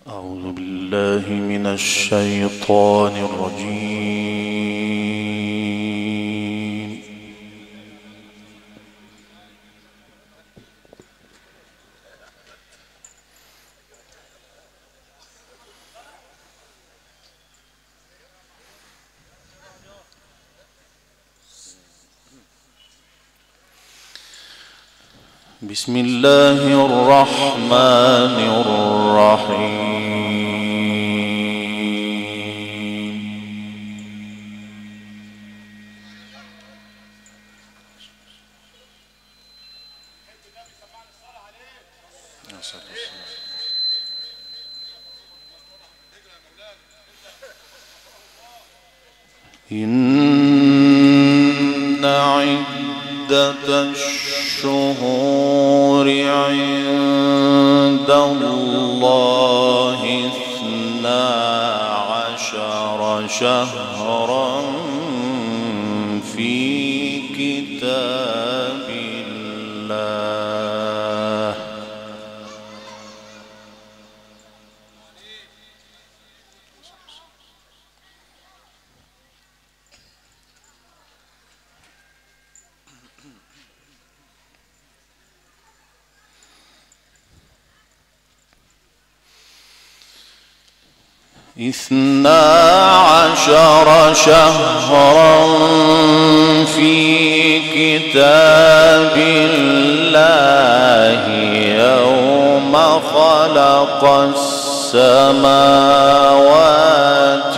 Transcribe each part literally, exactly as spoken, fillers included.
أعوذ بالله من الشيطان الرجيم. بسم الله الرحمن الرحيم. إن عدة الشهور عند الله اثنا عشر شهرا في كتاب الله اثنا عشر شهرا في كتاب الله يوم خلق السماوات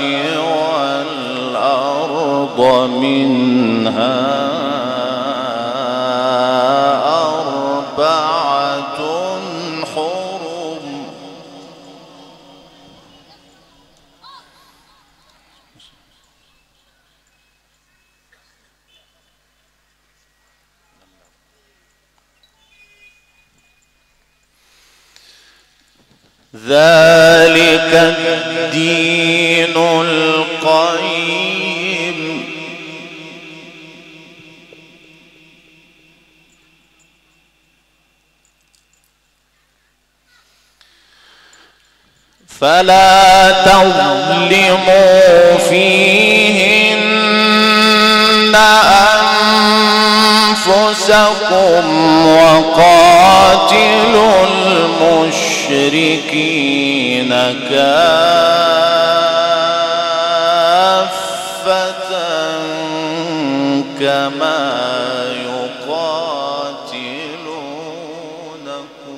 والأرض منها أربعة حرم ذلك الدين القيم فلا تظلموا فيهن أنفسكم وقاتلوا المشركين كافة كما يقاتلونكم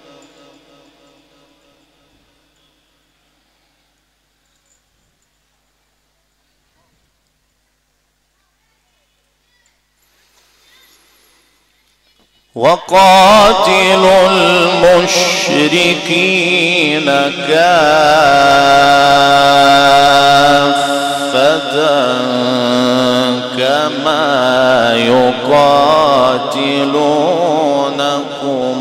وقاتلوا المشركين كافة كما يقاتلونكم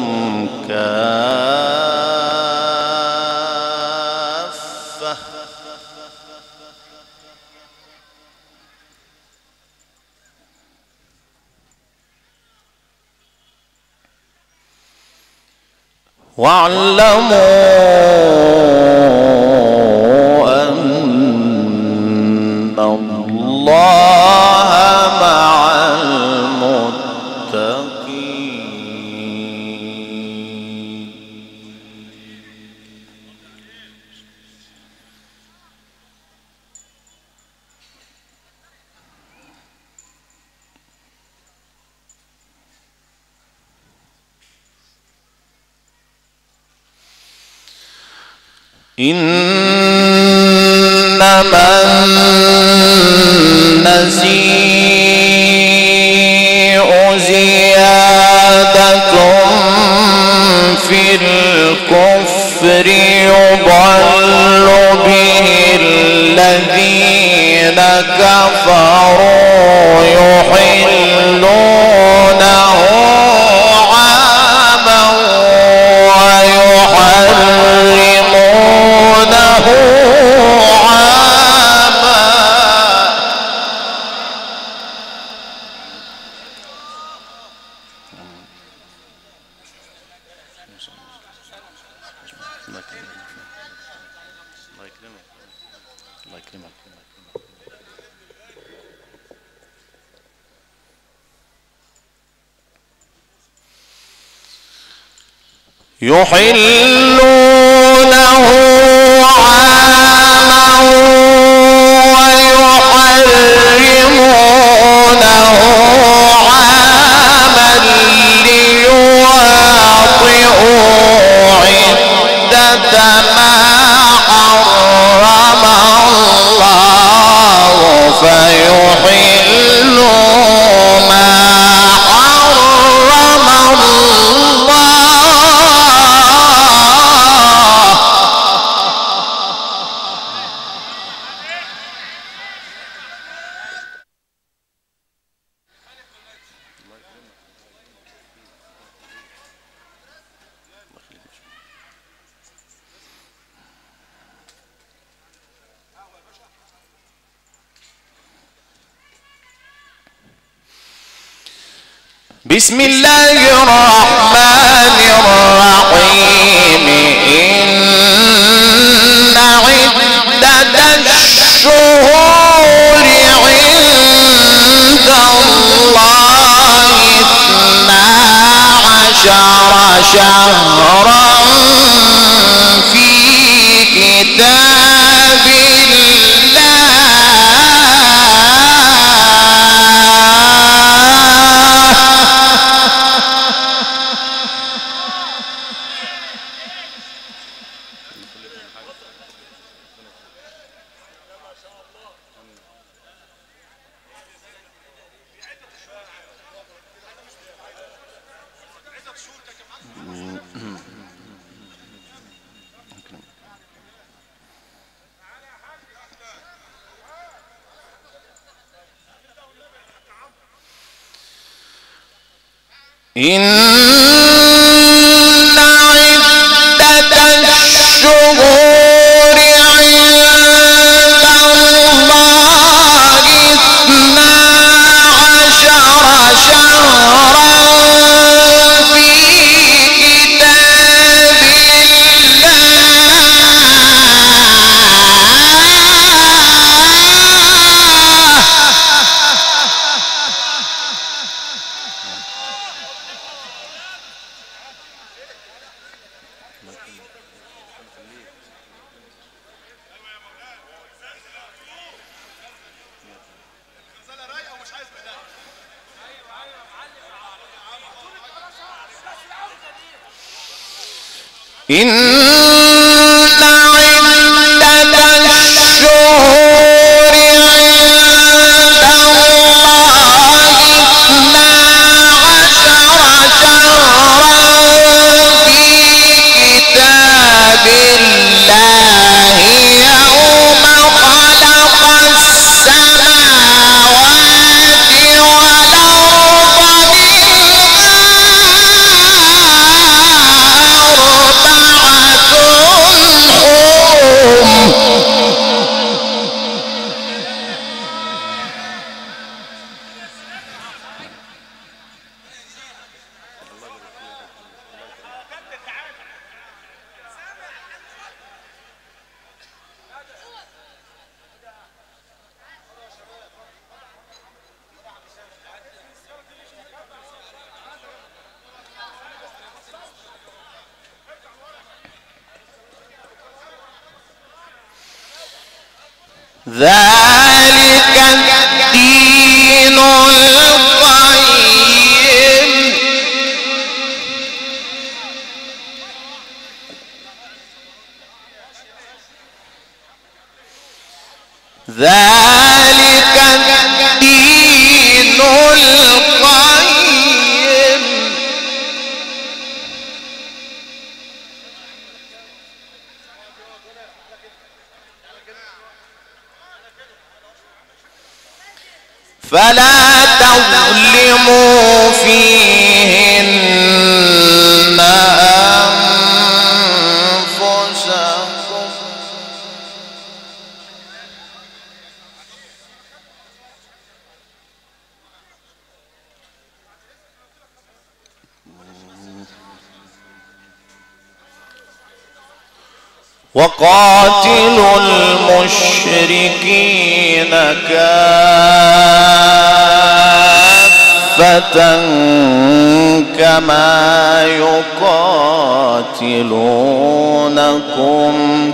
كافة واعلموا أن الله مع المتقين. إنما النسيء زيادة في الكفر يضل به الذين كفروا يحلونه عاما ويحرمونه عاما الله يكرمك الله يكرمك. يحلونه عاما ويحرمونه عاما ليواطئوا عدة ما حرم الله فيحلوا ما حرم الله. بسم الله الرحمن الرحيم. إن عدة الشهور عند الله اثنا عشر شهرا في كتاب إن عدة الشهور عند الله اثنا عشر شهرا في كتاب إن عدة الشهور عند الله اثنا عشر شهرا في كتاب الله يوم خلق السماوات والأرض ذلك الدين القيم. ذلك الدين القيم. فلا تظلموا فيهن أنفسكم وقاتلوا المشركين كافة كما يقاتلونكم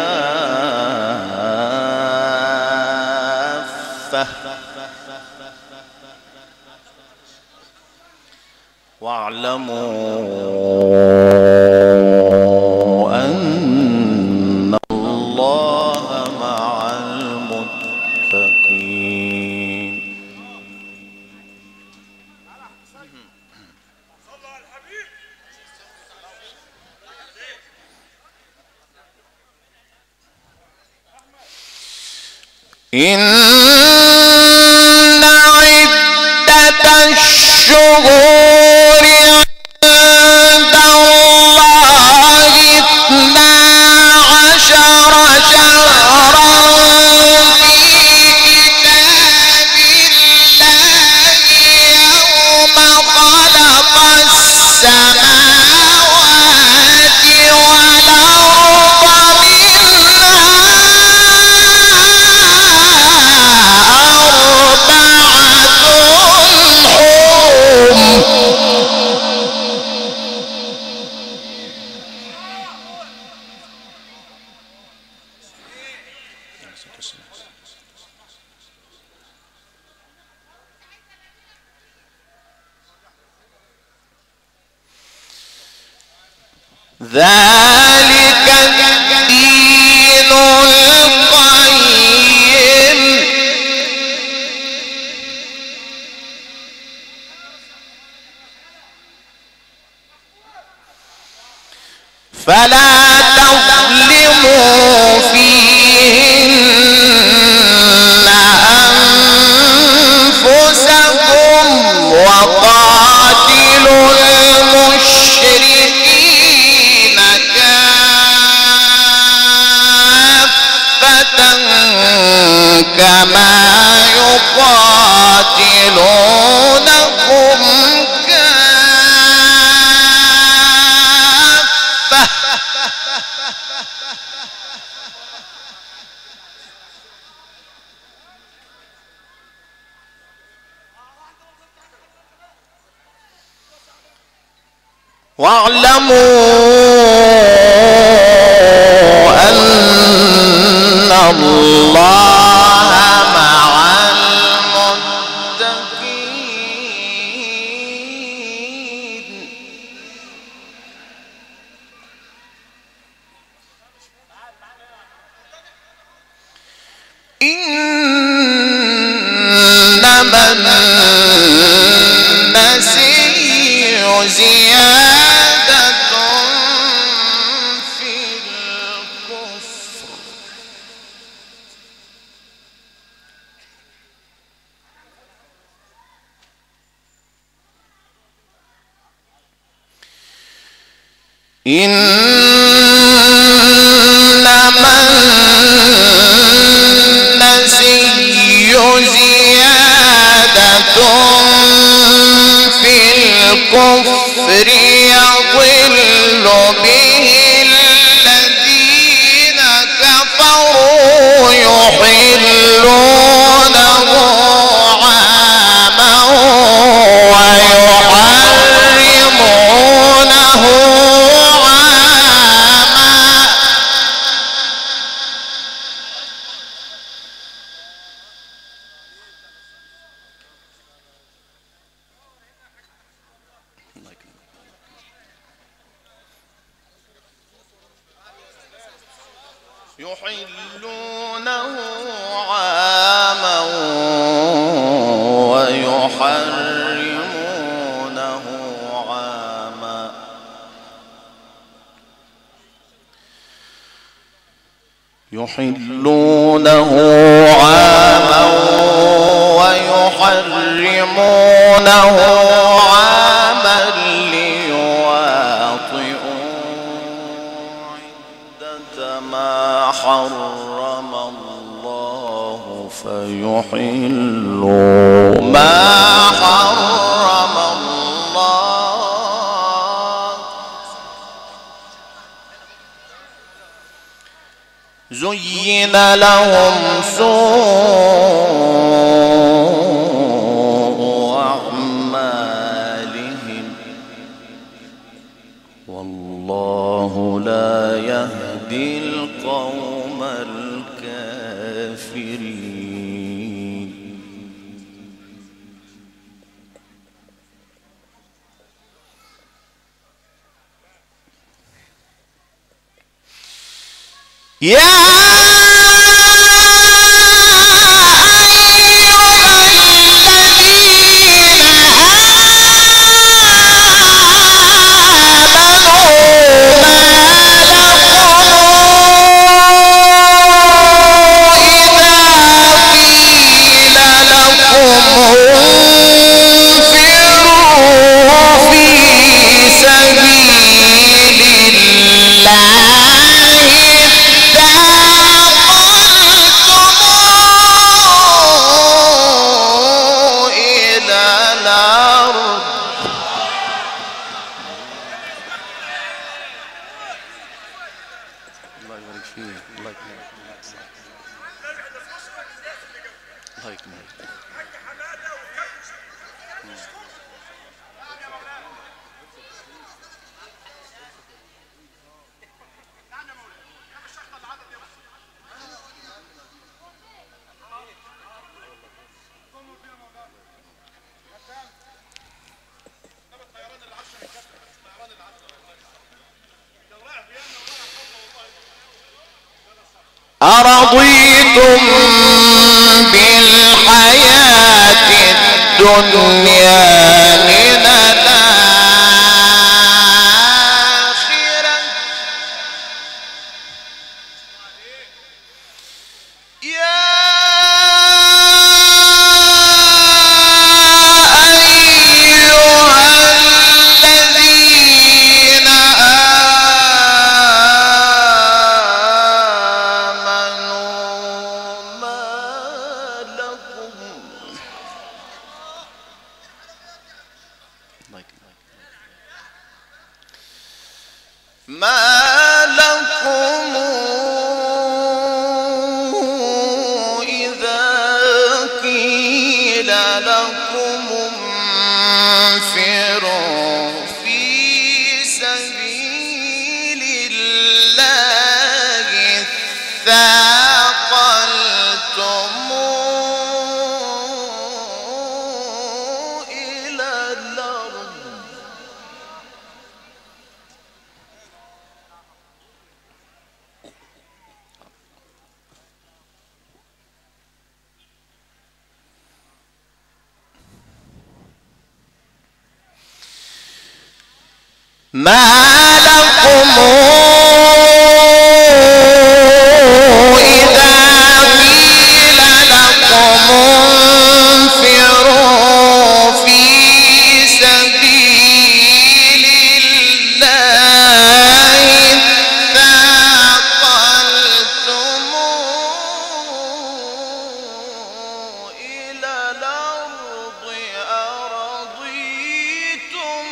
كافة واعلموا أن الله مع المتقين. إن عدة الشهور عند الله اثنا عشر شهرا في كتاب الله يوم خلق السماوات والأرض منها ذلك الدين القيم فلا تظلموا فيهن أنفسكم وقاتلوا المشركين كافة كما يقاتلونكم كافة واعلموا أن الله مع المتقين. إنما النسيء زيادة في الكفر إنما النسيء زيادة في الكفر يضل به الذين كفروا يحلونه عاما ويحرمونه عاما يحلونه عاما ويحرمونه عاما يحلونه عاما ويحرمونه عاما ليواطئوا عدة ما حرم الله فيحلوا ما حرم الله زين لهم سوء أعمالهم والله لا يهدي القوم الكافرين. يا أرضيتم بالحياة الدنيا من الآخرة يا ما لكم إذا قيل لكم انفروا في سبيل الله ثاقلتم إلى الأرض ما لكم إذا قيل لكم انفروا في سبيل الله ثاقلتم إلى الأرض أرضيتم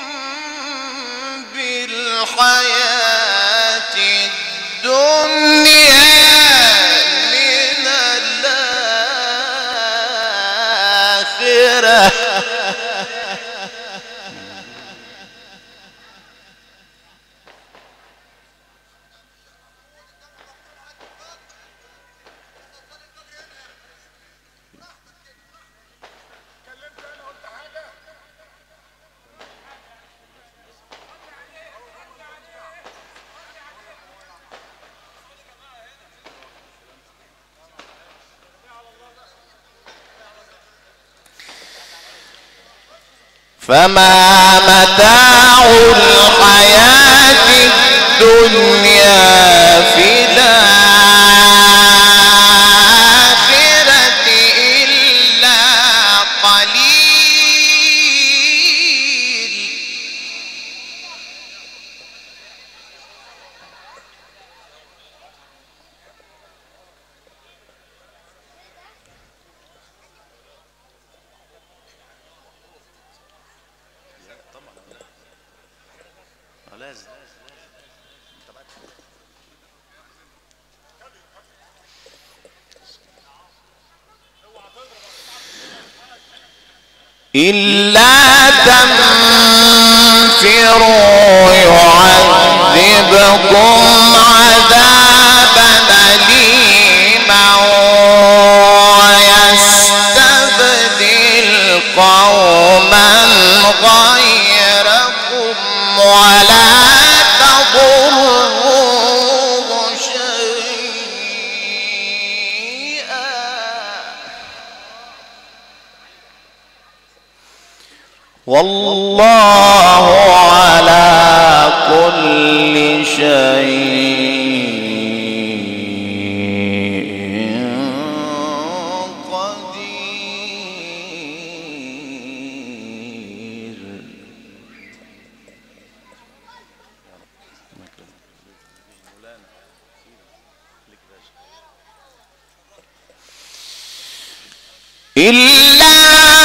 بالحياة الدنيا من الآخرة فما متاع الحياة الدنيا في الآخرة إلا قليل. لازم إلا تنفروا يعذبكم عذابا أليما ويستبدل قوما غيركم ولا تضروه شيئا والله على كل شيء قدير. إلا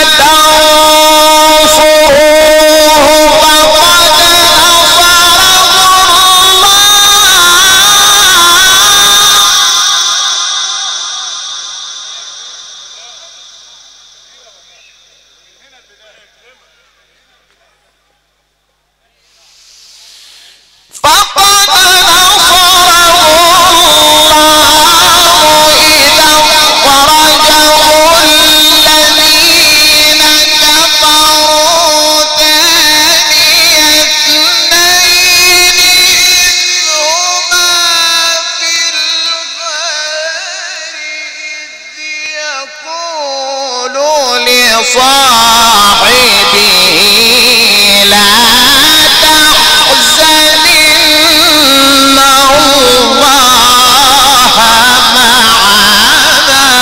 صاحبه لا تحزن إن الله معنا.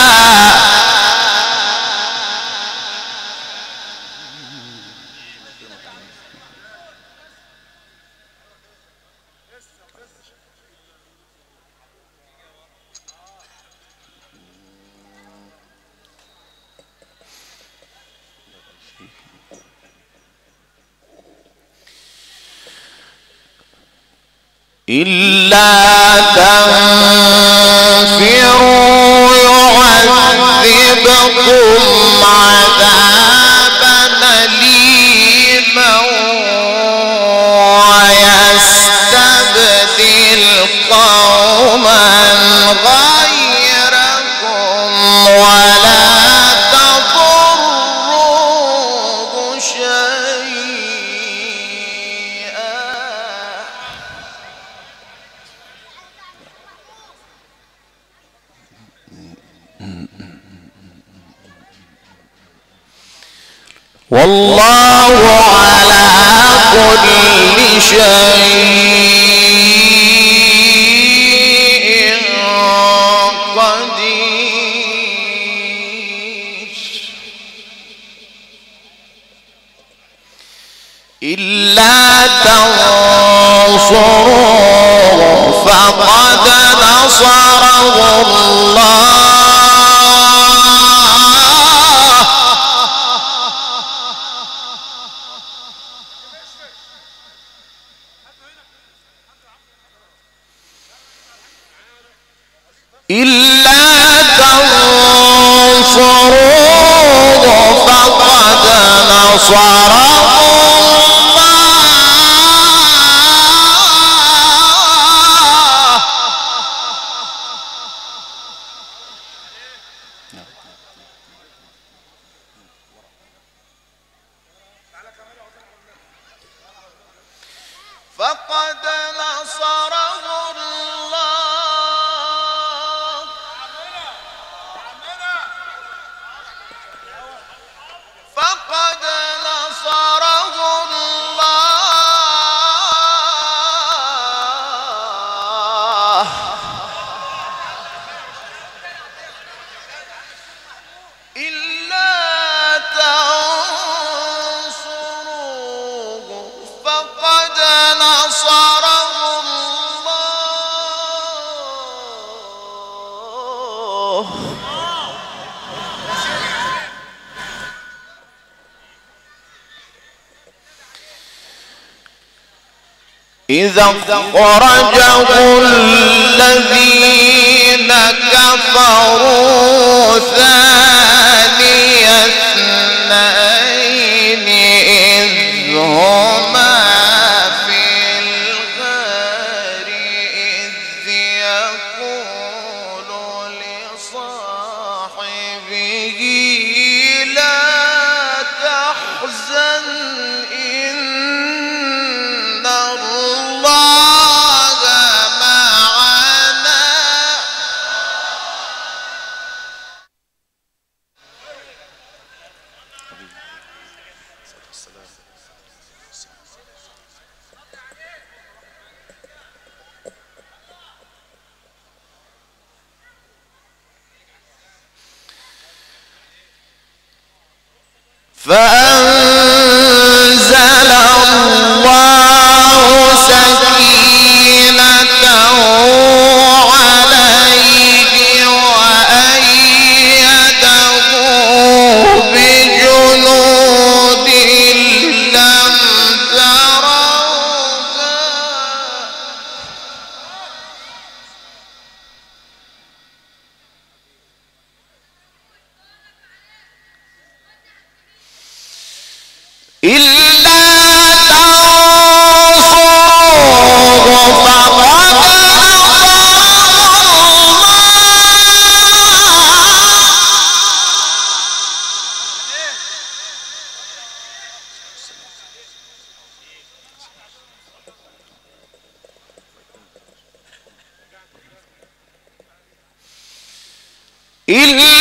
إلا تنفروا يعذبكم عذابا أليما ويستبدل قوما غيركم ولا تضروه شيئا. والله على كل شيء قدير. إلا تنصروه فقد نصره الله إلا تنصروه فقد نصره فقد نصره الله فقد نصره الله إلا تنصروه فقد نصره الله إذا أخرجه الذين كفروا ثاني اثنين هما في الغار إذ يقول لصاحبه لا تحزن إن الله معنا. فأنزل الله سكينته عليه وأيده بجنود لم تروها. إلا تنصروه فقد إلا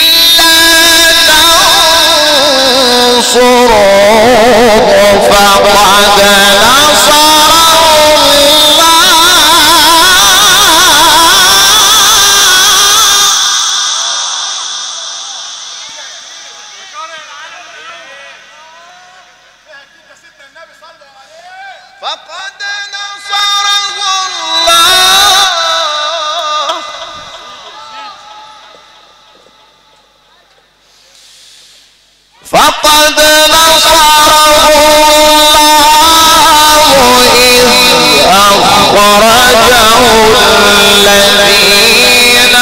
تنصروه فقد نصره الله فقد نصره الله فقد نصره الله إذ أخرجه الذين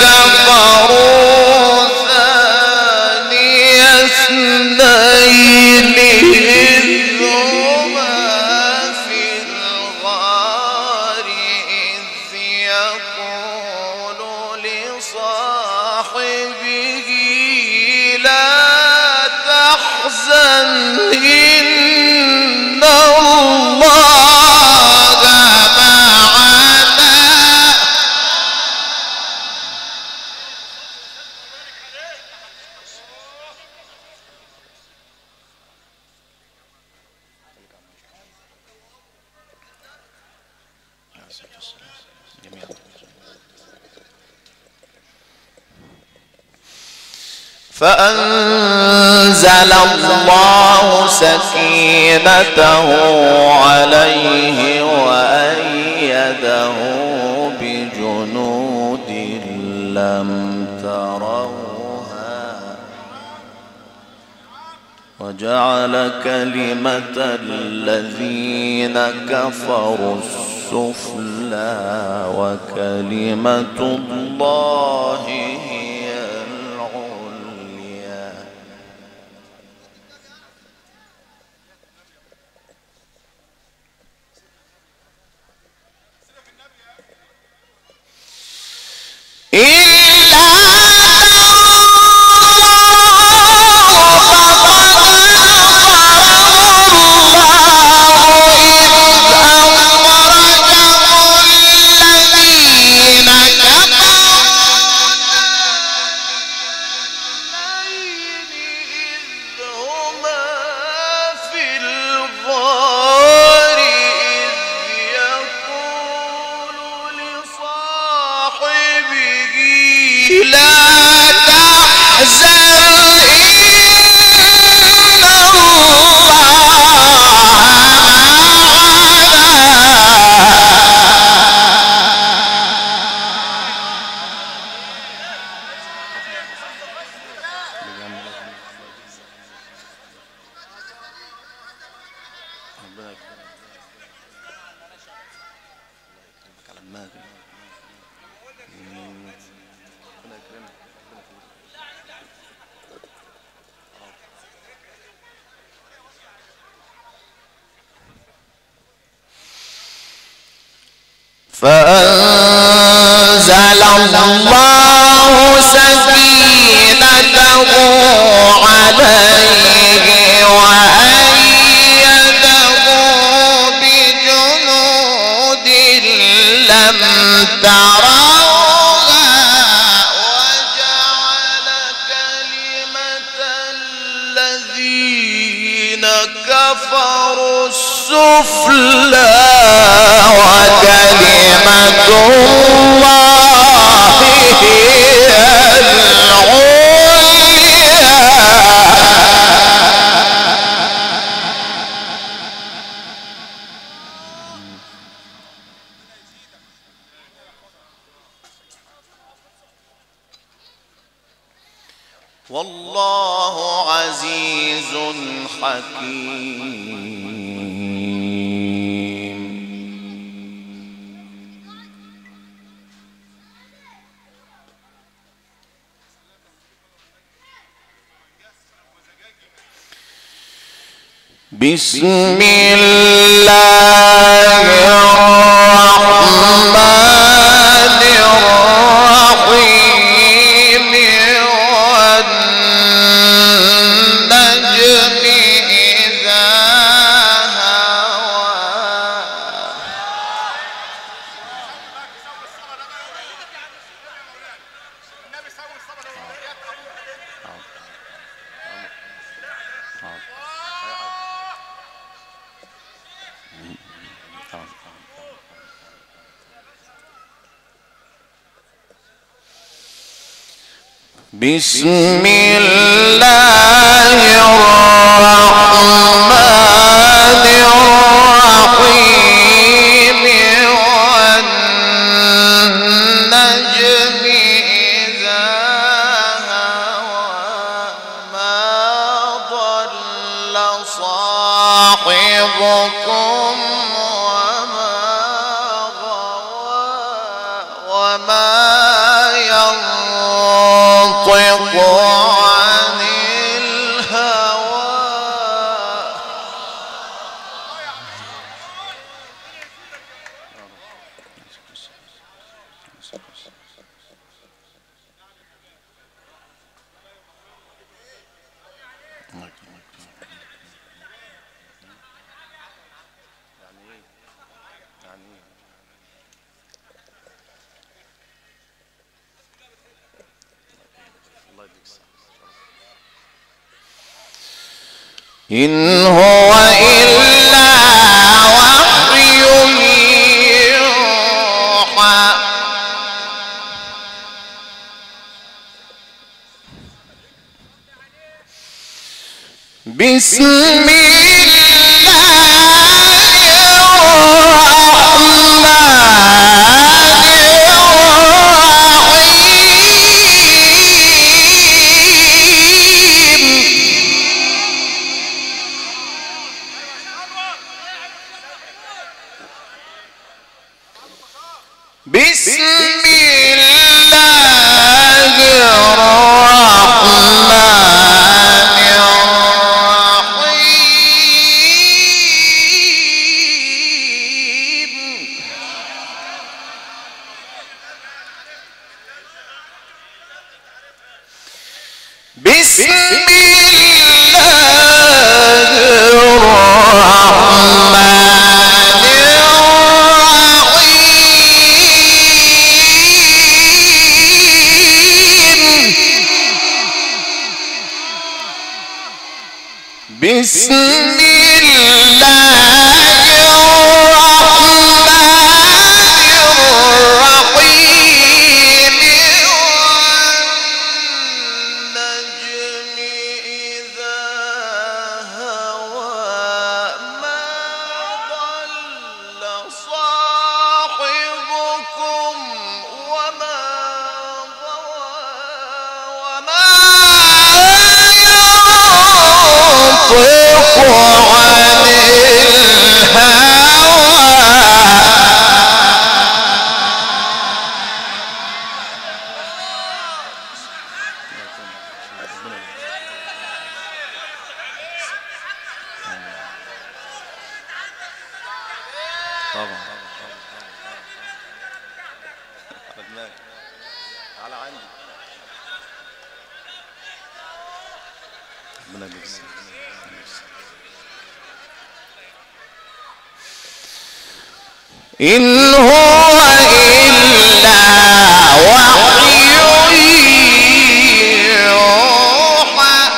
كفروا ثاني اثنين إذ هما في الغار إذ يقول لصاحبه لا تحزن إن الله معنا. فأنزل الله سكينته عليه وأيده بجنود لم تروها وجعل كلمة الذين كفروا السفلى وكلمة الله هي العليا. إلا لا تحزن إن الله فأنزل الله سكينته عليه وأيده بجنود لم تروها وجعل كلمة الذين كفروا السفلى وكلمة الله هي العليا. والله عزيز حكيم. بسم الله الرحمن الرحيم والنجم إذا هوى. بسم الله الرحمن الرحيم والنجم إذا هوى. ما ضل صاحبكم وما غوى وما ينطق عن الهوى. إن هو إلا وحي يوحى. بسم الله بسم الله الرحمن الرحيم. بسم الله الرحمن بسم الله الرحمن الرحيم والنجم إذا هوى. ما ضل صاحبكم وما غوى وما ينطق عن الهوى. على عندي ربنا يجزيك. إن هو إلا وحي يوحى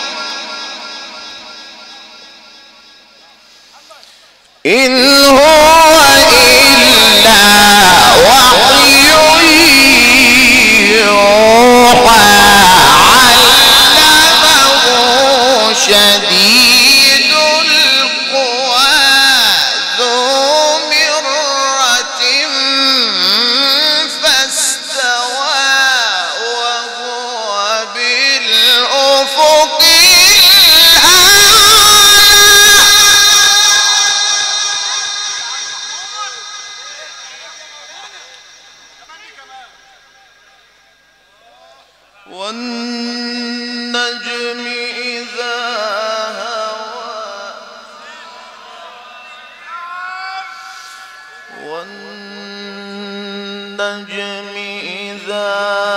إن هو إلا وحي يوحى علمه شديد القوى ذو مرة فاستوى وهو بالأفق والنجم إذا هوى والنجم إذا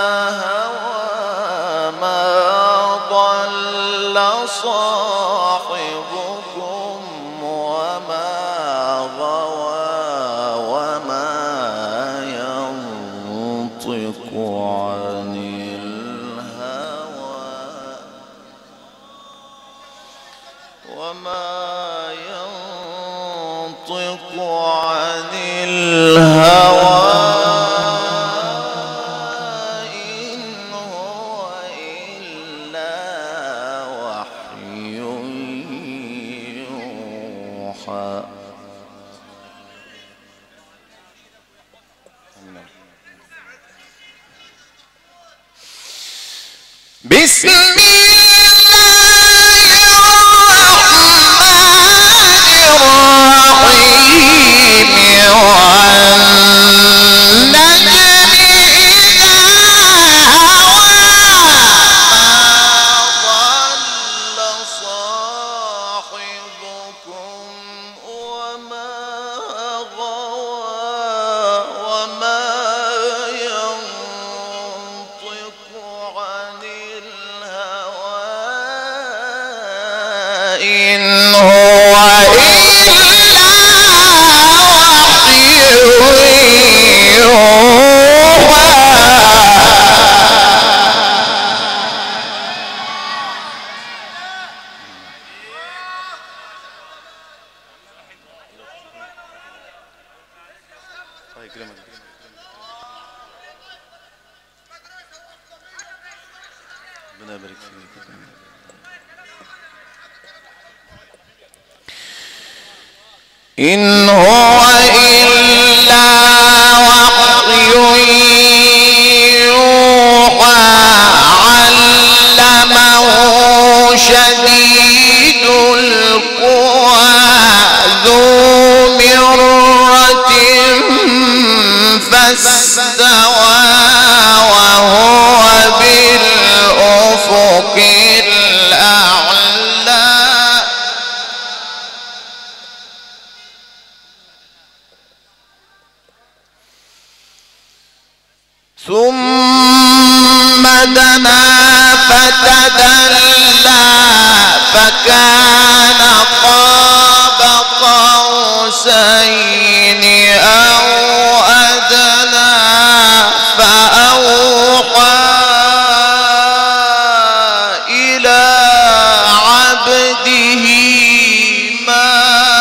هوى ما ضل صاحبكم وما غوى وما ينطق عن وما ينطق عن الهوى إن هو إلا وحي يوحى. بسم إن هو إلا وحي يوحى. ربنا يبارك فيك. إن هو إلا وحي يوحى علمه شديد القوى ذو مرة فاستوى وهو بالأفق الأعلى. ثم دنا فتدلى فكان قاب قوسين أو أدنى فأوحى إلى عبده ما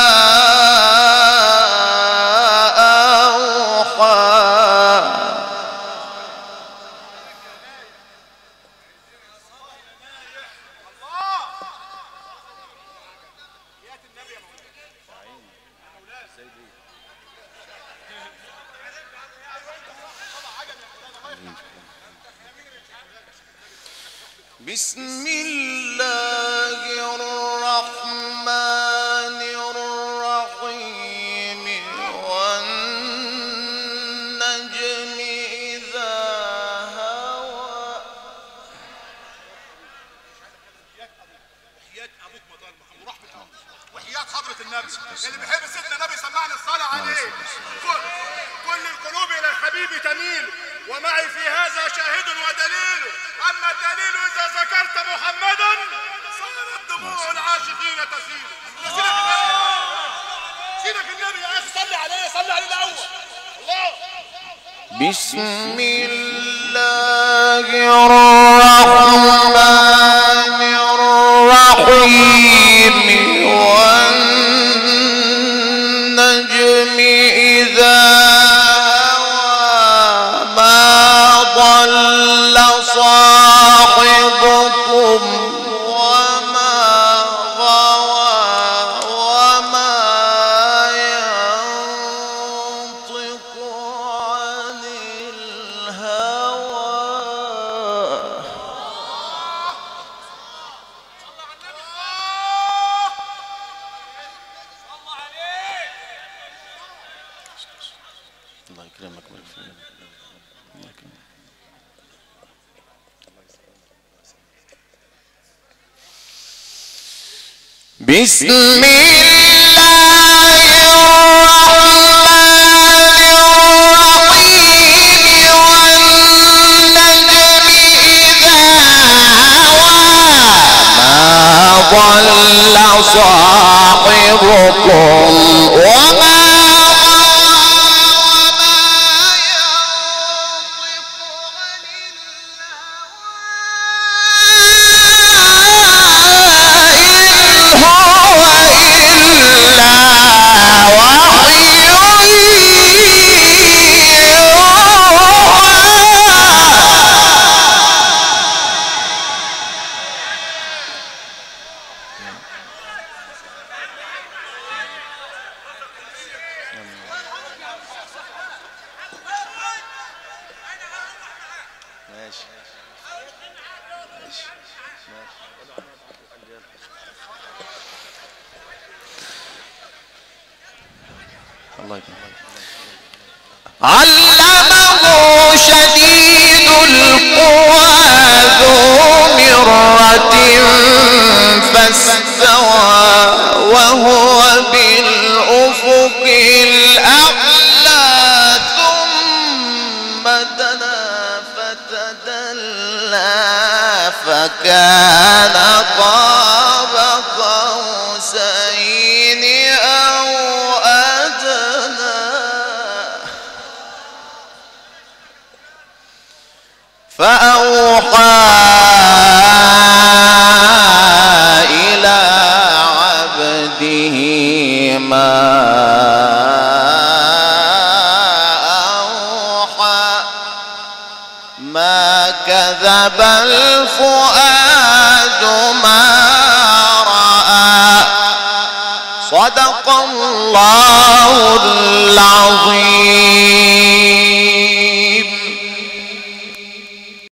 بسم الله الرحمن الرحيم والنجم إذا هوى. وحياة أبوك مطال محمد ورحمة الله وحياة حضرة النبي اللي بيحب سيدنا النبي سمعنا الصلاة عليه. كل القلوب إلى الحبيب تميل ومعي في هذا شاهد ودليل. أما الدليل إذا ذكرت محمدا صارت دموع العاشقين تسيل. سيدك النبي يا أخي صلي عليه، صلي عليه الأول. الله. بسم الله الرحمن الرحيم والنجم إذا هوى ما ضل صاحبكم وما غوى وما ينطق عن الهوى. الله يكرمك ويغفر لك. بسم الله الرحمن الرحيم والنجم إذا هوى ما ضل صاحبكم وما علمه شديد القوى ذو مرة فاستوى وهو بالأفق الأعلى ثم دنا فتدلى فكان قاب قوسين أو أدنى فأوحى إلى عبده ما أوحى ما كذب الفؤاد ما رأى صدق الله العظيم.